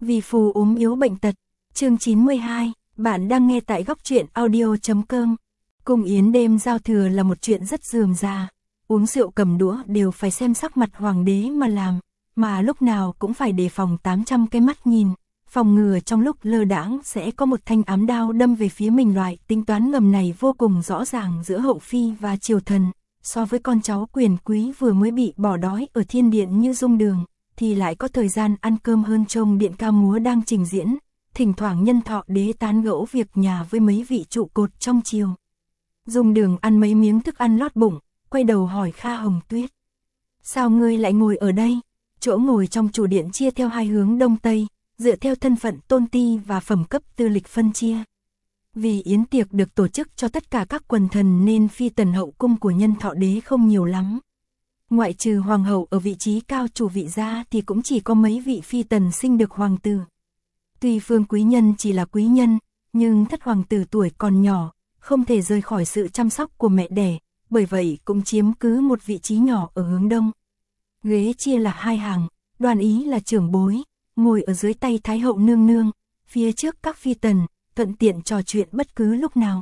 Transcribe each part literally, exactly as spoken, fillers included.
Vì phù ốm yếu bệnh tật. Chương chín mươi hai, bạn đang nghe tại góc truyện audio.com. Cung yến đêm giao thừa là một chuyện rất rườm rà. Uống rượu cầm đũa đều phải xem sắc mặt hoàng đế mà làm, mà lúc nào cũng phải đề phòng tám trăm cái mắt nhìn, phòng ngừa trong lúc lơ đãng sẽ có một thanh ám đao đâm về phía mình. Loại tính toán ngầm này vô cùng rõ ràng giữa hậu phi và triều thần. So với con cháu quyền quý vừa mới bị bỏ đói ở thiên điện như Dung Đường, thì lại có thời gian ăn cơm hơn trông điện ca múa đang trình diễn. Thỉnh thoảng Nhân Thọ Đế tán gẫu việc nhà với mấy vị trụ cột trong triều. Dung Đường ăn mấy miếng thức ăn lót bụng, quay đầu hỏi Kha Hồng Tuyết: sao ngươi lại ngồi ở đây? Chỗ ngồi trong chủ điện chia theo hai hướng đông tây, dựa theo thân phận tôn ti và phẩm cấp tư lịch phân chia. Vì yến tiệc được tổ chức cho tất cả các quần thần nên phi tần hậu cung của Nhân Thọ Đế không nhiều lắm. Ngoại trừ hoàng hậu ở vị trí cao chủ vị ra thì cũng chỉ có mấy vị phi tần sinh được hoàng tử. Tuy Phương Quý Nhân chỉ là quý nhân, nhưng thất hoàng tử tuổi còn nhỏ, không thể rời khỏi sự chăm sóc của mẹ đẻ, bởi vậy cũng chiếm cứ một vị trí nhỏ ở hướng đông. Ghế chia là hai hàng, Đoàn Ý là trưởng bối, ngồi ở dưới tay Thái hậu nương nương, phía trước các phi tần, thuận tiện trò chuyện bất cứ lúc nào.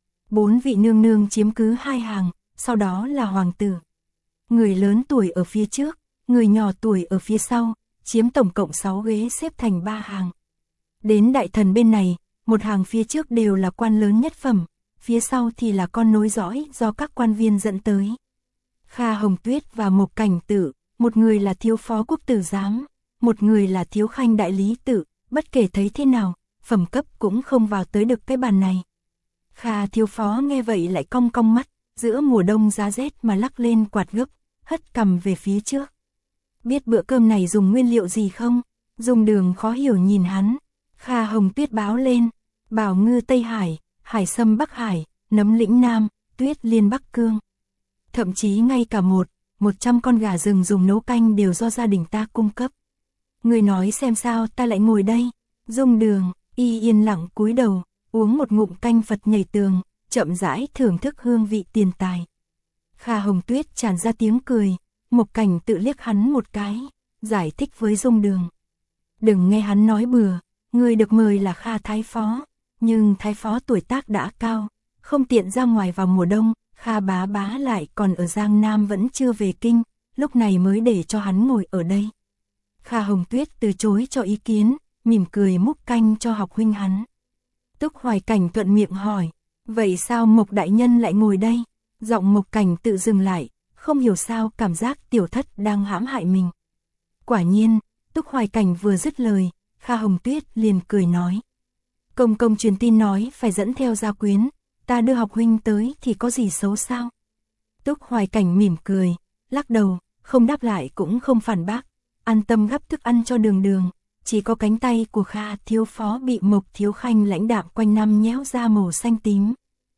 Bốn vị nương nương chiếm cứ hai hàng, sau đó là hoàng tử. Người lớn tuổi ở phía trước, người nhỏ tuổi ở phía sau, chiếm tổng cộng sáu ghế xếp thành ba hàng. Đến đại thần bên này, một hàng phía trước đều là quan lớn nhất phẩm, phía sau thì là con nối dõi do các quan viên dẫn tới. Kha Hồng Tuyết và Mộc Cảnh Tử, một người là thiếu phó quốc tử giám, một người là thiếu khanh đại lý tự, bất kể thấy thế nào, phẩm cấp cũng không vào tới được cái bàn này. Kha thiếu phó nghe vậy lại cong cong mắt, giữa mùa đông giá rét mà lắc lên quạt gấp, hất cằm về phía trước. Biết bữa cơm này dùng nguyên liệu gì không? Dung Đường khó hiểu nhìn hắn. Kha Hồng Tuyết báo lên: bảo ngư Tây Hải, hải sâm Bắc Hải, nấm lĩnh Nam, tuyết liên Bắc Cương. Thậm chí ngay cả một, một trăm con gà rừng dùng nấu canh đều do gia đình ta cung cấp. Người nói xem sao ta lại ngồi đây? Dung Đường, y yên lặng cúi đầu, uống một ngụm canh Phật nhảy tường, chậm rãi thưởng thức hương vị tiền tài. Kha Hồng Tuyết tràn ra tiếng cười, Mộc Cảnh tự liếc hắn một cái, giải thích với Dung Đường: đừng nghe hắn nói bừa, người được mời là Kha Thái Phó, nhưng Thái Phó tuổi tác đã cao, không tiện ra ngoài vào mùa đông, Kha bá bá lại còn ở Giang Nam vẫn chưa về kinh, lúc này mới để cho hắn ngồi ở đây. Kha Hồng Tuyết từ chối cho ý kiến, mỉm cười múc canh cho học huynh hắn. Túc Hoài Cảnh thuận miệng hỏi: vậy sao Mộc đại nhân lại ngồi đây? Giọng Mộc Cảnh tự dừng lại, không hiểu sao cảm giác tiểu thất đang hãm hại mình. Quả nhiên, Túc Hoài Cảnh vừa dứt lời, Kha Hồng Tuyết liền cười nói: công công truyền tin nói phải dẫn theo gia quyến, ta đưa học huynh tới thì có gì xấu sao? Túc Hoài Cảnh mỉm cười, lắc đầu, không đáp lại cũng không phản bác, an tâm gắp thức ăn cho Đường Đường. Chỉ có cánh tay của Kha thiếu phó bị Mộc thiếu khanh lãnh đạm quanh năm nhéo ra màu xanh tím.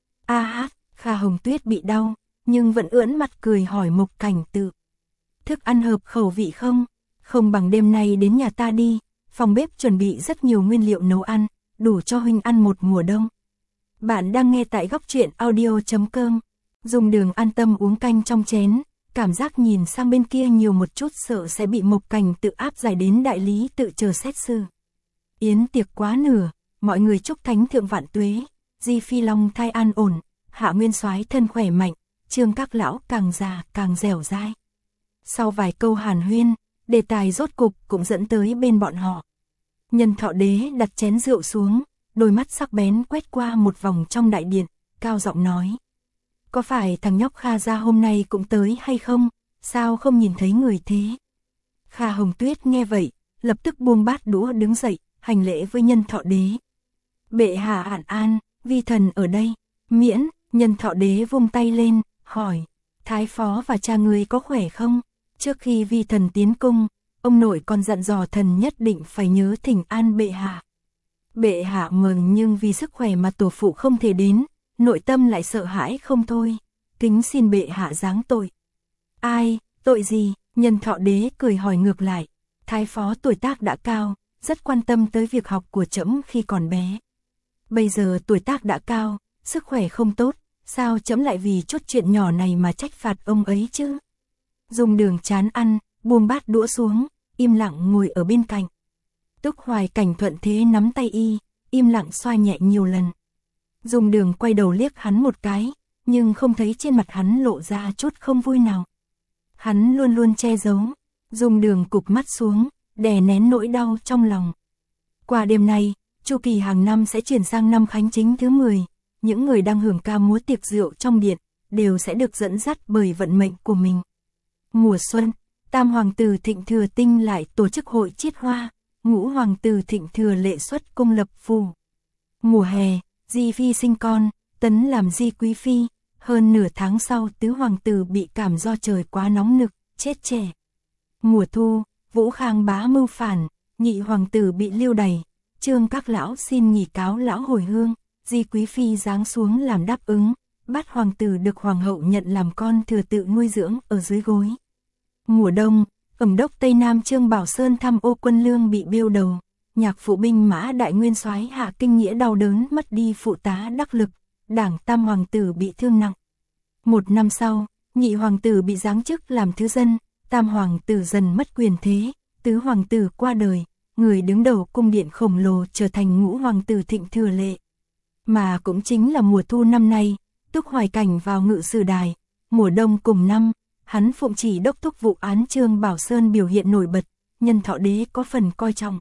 A hát, Kha Hồng Tuyết bị đau, nhưng vẫn ưỡn mặt cười hỏi Mộc Cảnh Tự: thức ăn hợp khẩu vị không? Không bằng đêm nay đến nhà ta đi, phòng bếp chuẩn bị rất nhiều nguyên liệu nấu ăn, đủ cho huynh ăn một mùa đông. Bạn đang nghe tại góc truyện audio.com. Dung Đường an tâm uống canh trong chén, cảm giác nhìn sang bên kia nhiều một chút sợ sẽ bị Mộc Cảnh Tự áp giải đến đại lý tự chờ xét xử. Yến tiệc quá nửa, mọi người chúc thánh thượng vạn tuế, Di Phi Long thai an ổn, Hạ Nguyên Soái thân khỏe mạnh, Trương các lão càng già càng dẻo dai. Sau vài câu hàn huyên, đề tài rốt cục cũng dẫn tới bên bọn họ. Nhân Thọ Đế đặt chén rượu xuống, đôi mắt sắc bén quét qua một vòng trong đại điện, cao giọng nói: có phải thằng nhóc Kha gia hôm nay cũng tới hay không? Sao không nhìn thấy người thế? Kha Hồng Tuyết nghe vậy, lập tức buông bát đũa đứng dậy, hành lễ với Nhân Thọ Đế. Bệ hạ an an, vi thần ở đây. Miễn. Nhân Thọ Đế vung tay lên, hỏi: Thái Phó và cha ngươi có khỏe không? Trước khi vi thần tiến cung, ông nội còn dặn dò thần nhất định phải nhớ thỉnh an bệ hạ. Bệ hạ mừng nhưng vì sức khỏe mà tổ phụ không thể đến, nội tâm lại sợ hãi không thôi, kính xin bệ hạ giáng tội. Ai, tội gì? Nhân Thọ Đế cười hỏi ngược lại. Thái Phó tuổi tác đã cao, rất quan tâm tới việc học của trẫm khi còn bé. Bây giờ tuổi tác đã cao, sức khỏe không tốt, sao trẫm lại vì chút chuyện nhỏ này mà trách phạt ông ấy chứ? Dung Đường chán ăn, buông bát đũa xuống, im lặng ngồi ở bên cạnh. Túc Hoài Cảnh thuận thế nắm tay y, im lặng xoa nhẹ nhiều lần. Dung Đường quay đầu liếc hắn một cái, nhưng không thấy trên mặt hắn lộ ra chút không vui nào. Hắn luôn luôn che giấu. Dung Đường cụp mắt xuống, đè nén nỗi đau trong lòng. Qua đêm nay, chu kỳ hàng năm sẽ chuyển sang năm Khánh Chính thứ mười, những người đang hưởng ca múa tiệc rượu trong điện, đều sẽ được dẫn dắt bởi vận mệnh của mình. Mùa xuân, Tam Hoàng tử Thịnh Thừa Tinh lại tổ chức hội chiết hoa, Ngũ Hoàng tử Thịnh Thừa lệ xuất cung lập phủ. Mùa hè, Di Phi sinh con, tấn làm Di Quý Phi, hơn nửa tháng sau tứ hoàng tử bị cảm do trời quá nóng nực, chết trẻ. Mùa thu, Vũ Khang bá mưu phản, nhị hoàng tử bị lưu đày, Trương các lão xin nghỉ cáo lão hồi hương, Di Quý Phi giáng xuống làm đáp ứng, bát hoàng tử được hoàng hậu nhận làm con thừa tự nuôi dưỡng ở dưới gối. Mùa đông, Ẩm đốc Tây Nam Trương Bảo Sơn thăm ô quân lương bị bêu đầu, nhạc phụ binh mã đại nguyên soái Hạ Kinh Nghĩa đau đớn mất đi phụ tá đắc lực, đảng tam hoàng tử bị thương nặng. Một năm sau, nhị hoàng tử bị giáng chức làm thứ dân, tam hoàng tử dần mất quyền thế, tứ hoàng tử qua đời, người đứng đầu cung điện khổng lồ trở thành Ngũ Hoàng tử Thịnh Thừa lệ. Mà cũng chính là mùa thu năm nay, Túc Hoài Cảnh vào ngự sử đài, mùa đông cùng năm, hắn phụng chỉ đốc thúc vụ án Trương Bảo Sơn biểu hiện nổi bật, Nhân Thọ đế có phần coi trọng.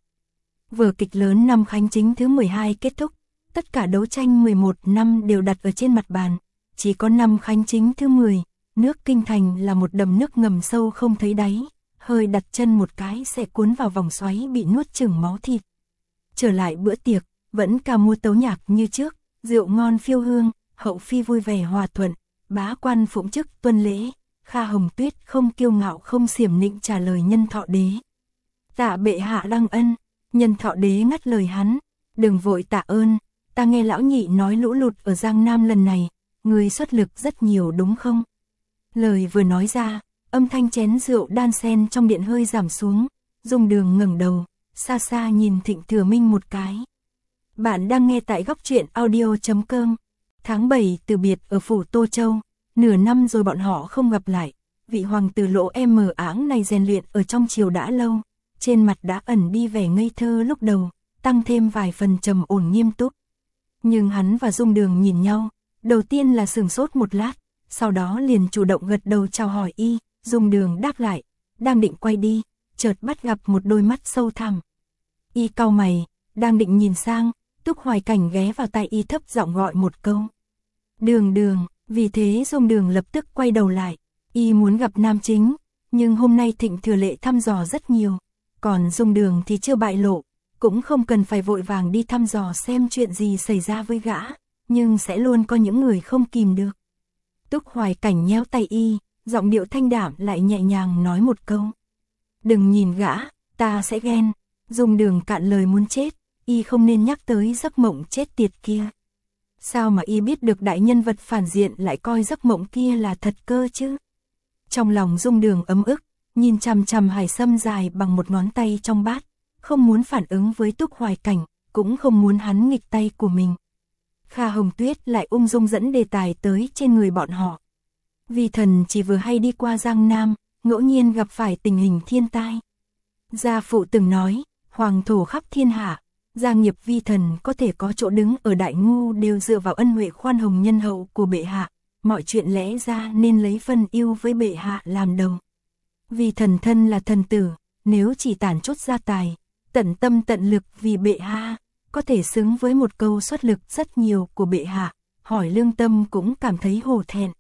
Vở kịch lớn năm Khánh Chính thứ mười hai kết thúc, tất cả đấu tranh mười một năm đều đặt ở trên mặt bàn, chỉ có năm Khánh Chính thứ mười, nước Kinh Thành là một đầm nước ngầm sâu không thấy đáy, hơi đặt chân một cái sẽ cuốn vào vòng xoáy bị nuốt chửng máu thịt. Trở lại bữa tiệc, vẫn ca múa tấu nhạc như trước, rượu ngon phiêu hương, hậu phi vui vẻ hòa thuận, bá quan phụng chức tuân lễ, Kha Hồng Tuyết không kiêu ngạo không xiểm nịnh trả lời Nhân Thọ đế. Tạ bệ hạ đăng ân. Nhân Thọ đế ngắt lời hắn, đừng vội tạ ơn, ta nghe lão nhị nói lũ lụt ở Giang Nam lần này, người xuất lực rất nhiều đúng không? Lời vừa nói ra, âm thanh chén rượu đan sen trong điện hơi giảm xuống, Dung Đường ngẩng đầu, xa xa nhìn Thịnh Thừa Minh một cái. Bạn đang nghe tại góc truyện audio chấm com. Tháng bảy từ biệt ở phủ Tô Châu, nửa năm rồi bọn họ không gặp lại, vị hoàng tử lỗ em mờ áng này rèn luyện ở trong triều đã lâu, trên mặt đã ẩn đi vẻ ngây thơ lúc đầu, tăng thêm vài phần trầm ổn nghiêm túc. Nhưng hắn và Dung Đường nhìn nhau, đầu tiên là sửng sốt một lát, sau đó liền chủ động gật đầu chào hỏi y, Dung Đường đáp lại, đang định quay đi, chợt bắt gặp một đôi mắt sâu thẳm. Y cau mày, đang định nhìn sang, Túc Hoài Cảnh ghé vào tai y thấp giọng gọi một câu. Đường Đường, vì thế Dung Đường lập tức quay đầu lại, y muốn gặp nam chính, nhưng hôm nay Thịnh Thừa lệ thăm dò rất nhiều, còn Dung Đường thì chưa bại lộ, cũng không cần phải vội vàng đi thăm dò xem chuyện gì xảy ra với gã, nhưng sẽ luôn có những người không kìm được. Túc Hoài Cảnh nhéo tay y, giọng điệu thanh đạm lại nhẹ nhàng nói một câu. Đừng nhìn gã, ta sẽ ghen. Dung Đường cạn lời muốn chết, y không nên nhắc tới giấc mộng chết tiệt kia. Sao mà y biết được đại nhân vật phản diện lại coi giấc mộng kia là thật cơ chứ? Trong lòng Dung Đường ấm ức, nhìn chằm chằm hải sâm dài bằng một ngón tay trong bát, không muốn phản ứng với Túc Hoài Cảnh, cũng không muốn hắn nghịch tay của mình. Kha Hồng Tuyết lại ung dung dẫn đề tài tới trên người bọn họ. Vi thần chỉ vừa hay đi qua Giang Nam, ngẫu nhiên gặp phải tình hình thiên tai. Gia phụ từng nói, hoàng thổ khắp thiên hạ, gia nghiệp vi thần có thể có chỗ đứng ở đại ngu đều dựa vào ân huệ khoan hồng nhân hậu của bệ hạ, mọi chuyện lẽ ra nên lấy phân ưu với bệ hạ làm đầu. Vì thần thân là thần tử, nếu chỉ tản chút gia tài, tận tâm tận lực vì bệ hạ, có thể xứng với một câu xuất lực rất nhiều của bệ hạ, hỏi lương tâm cũng cảm thấy hổ thẹn.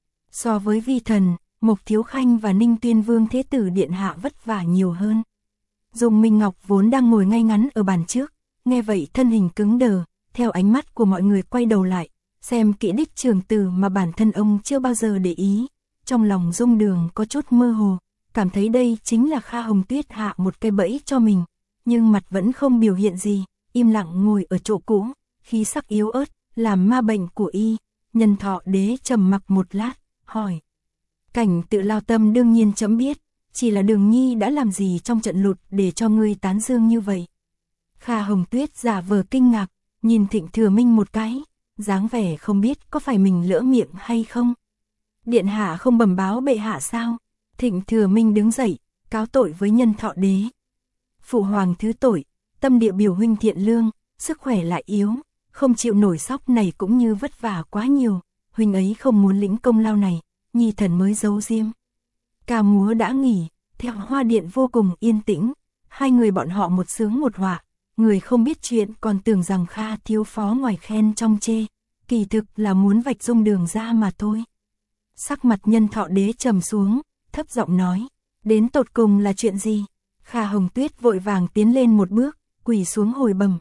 So với vi thần, Mộc Thiếu Khanh và Ninh Tuyên Vương Thế Tử Điện Hạ vất vả nhiều hơn. Dung Minh Ngọc vốn đang ngồi ngay ngắn ở bàn trước, nghe vậy thân hình cứng đờ, theo ánh mắt của mọi người quay đầu lại, xem kỹ đích trường từ mà bản thân ông chưa bao giờ để ý. Trong lòng Dung Đường có chút mơ hồ, cảm thấy đây chính là Kha Hồng Tuyết hạ một cái bẫy cho mình, nhưng mặt vẫn không biểu hiện gì, im lặng ngồi ở chỗ cũ, khí sắc yếu ớt, làm ma bệnh của y. Nhân Thọ đế trầm mặc một lát, hỏi. Cảnh Tự Lao Tâm đương nhiên chấm biết, chỉ là Đường Nhi đã làm gì trong trận lụt để cho ngươi tán dương như vậy? Kha Hồng Tuyết giả vờ kinh ngạc, nhìn Thịnh Thừa Minh một cái, dáng vẻ không biết có phải mình lỡ miệng hay không. Điện hạ không bẩm báo bệ hạ sao? Thịnh Thừa Minh đứng dậy, cáo tội với Nhân Thọ đế. Phụ hoàng thứ tội, tâm địa biểu huynh thiện lương, sức khỏe lại yếu, không chịu nổi sóc này cũng như vất vả quá nhiều, huynh ấy không muốn lĩnh công lao này, nhi thần mới giấu diêm. Ca múa đã nghỉ, theo hoa điện vô cùng yên tĩnh, hai người bọn họ một sướng một họa, người không biết chuyện còn tưởng rằng Kha thiếu phó ngoài khen trong chê, kỳ thực là muốn vạch Dung Đường ra mà thôi. Sắc mặt Nhân Thọ Đế trầm xuống, thấp giọng nói, đến tột cùng là chuyện gì? Kha Hồng Tuyết vội vàng tiến lên một bước, quỳ xuống hồi bẩm.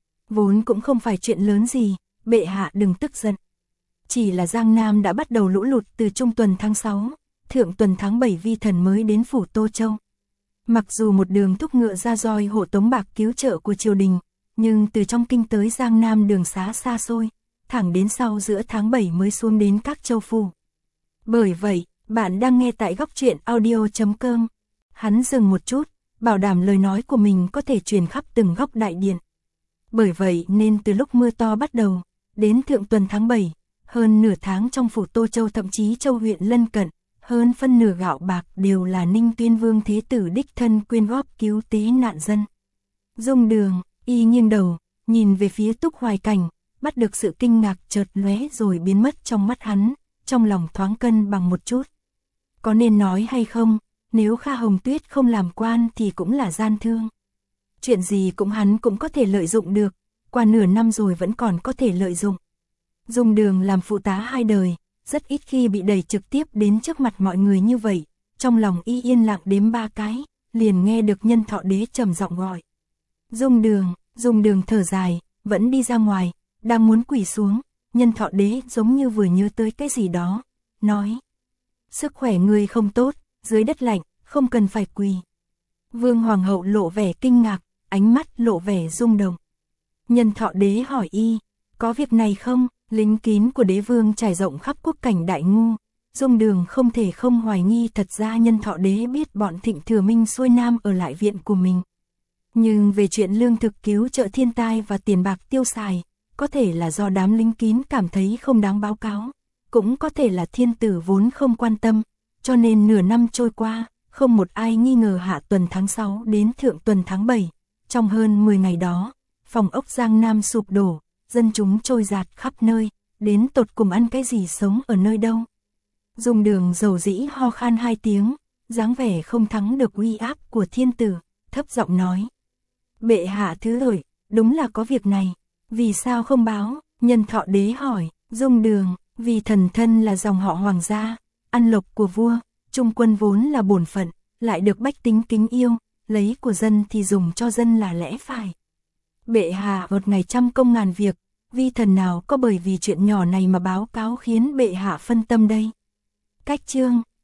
Vốn cũng không phải chuyện lớn gì, bệ hạ đừng tức giận. Chỉ là Giang Nam đã bắt đầu lũ lụt từ trung tuần tháng sáu, thượng tuần tháng bảy vi thần mới đến phủ Tô Châu. Mặc dù một đường thúc ngựa ra roi hộ tống bạc cứu trợ của triều đình, nhưng từ trong kinh tới Giang Nam đường xá xa xôi, thẳng đến sau giữa tháng bảy mới xuống đến các châu phủ. Bởi vậy, bạn đang nghe tại góc truyện audio chấm com. Hắn dừng một chút, bảo đảm lời nói của mình có thể truyền khắp từng góc đại điện. Bởi vậy nên từ lúc mưa to bắt đầu, đến thượng tuần tháng bảy, hơn nửa tháng trong phủ Tô Châu thậm chí châu huyện lân cận, hơn phân nửa gạo bạc đều là Ninh Tuyên Vương Thế Tử đích thân quyên góp cứu tế nạn dân. Dung Đường, y nghiêng đầu, nhìn về phía Túc Hoài Cảnh, bắt được sự kinh ngạc chợt lóe rồi biến mất trong mắt hắn, trong lòng thoáng cân bằng một chút. Có nên nói hay không, nếu Kha Hồng Tuyết không làm quan thì cũng là gian thương. Chuyện gì cũng hắn cũng có thể lợi dụng được, qua nửa năm rồi vẫn còn có thể lợi dụng. Dung Đường làm phụ tá hai đời, rất ít khi bị đẩy trực tiếp đến trước mặt mọi người như vậy, trong lòng y yên lặng đếm ba cái, liền nghe được Nhân Thọ Đế trầm giọng gọi. Dung Đường, Dung Đường thở dài, vẫn đi ra ngoài, đang muốn quỳ xuống, Nhân Thọ Đế giống như vừa nhớ tới cái gì đó, nói. Sức khỏe người không tốt, dưới đất lạnh, không cần phải quỳ. Vương Hoàng hậu lộ vẻ kinh ngạc, ánh mắt lộ vẻ rung động. Nhân Thọ Đế hỏi y, có việc này không? Lính kín của đế vương trải rộng khắp quốc cảnh Đại Ngu, Dung Đường không thể không hoài nghi thật ra Nhân Thọ Đế biết bọn Thịnh Thừa Minh xuôi nam ở lại viện của mình. Nhưng về chuyện lương thực cứu trợ thiên tai và tiền bạc tiêu xài, có thể là do đám lính kín cảm thấy không đáng báo cáo, cũng có thể là thiên tử vốn không quan tâm, cho nên nửa năm trôi qua, không một ai nghi ngờ hạ tuần tháng sáu đến thượng tuần tháng bảy, trong hơn mười ngày đó, phòng ốc Giang Nam sụp đổ, dân chúng trôi dạt khắp nơi, đến tột cùng ăn cái gì sống ở nơi đâu. Dung Đường dầu dĩ ho khan hai tiếng, dáng vẻ không thắng được uy áp của thiên tử, thấp giọng nói. Bệ hạ thứ lỗi, đúng là có việc này, vì sao không báo? Nhân Thọ Đế hỏi. Dung Đường, vì thần thân là dòng họ hoàng gia, ăn lộc của vua, trung quân vốn là bổn phận, lại được bách tính kính yêu, lấy của dân thì dùng cho dân là lẽ phải. Bệ hạ một ngày trăm công ngàn việc, vi thần nào có bởi vì chuyện nhỏ này mà báo cáo khiến bệ hạ phân tâm đây. Cách chương,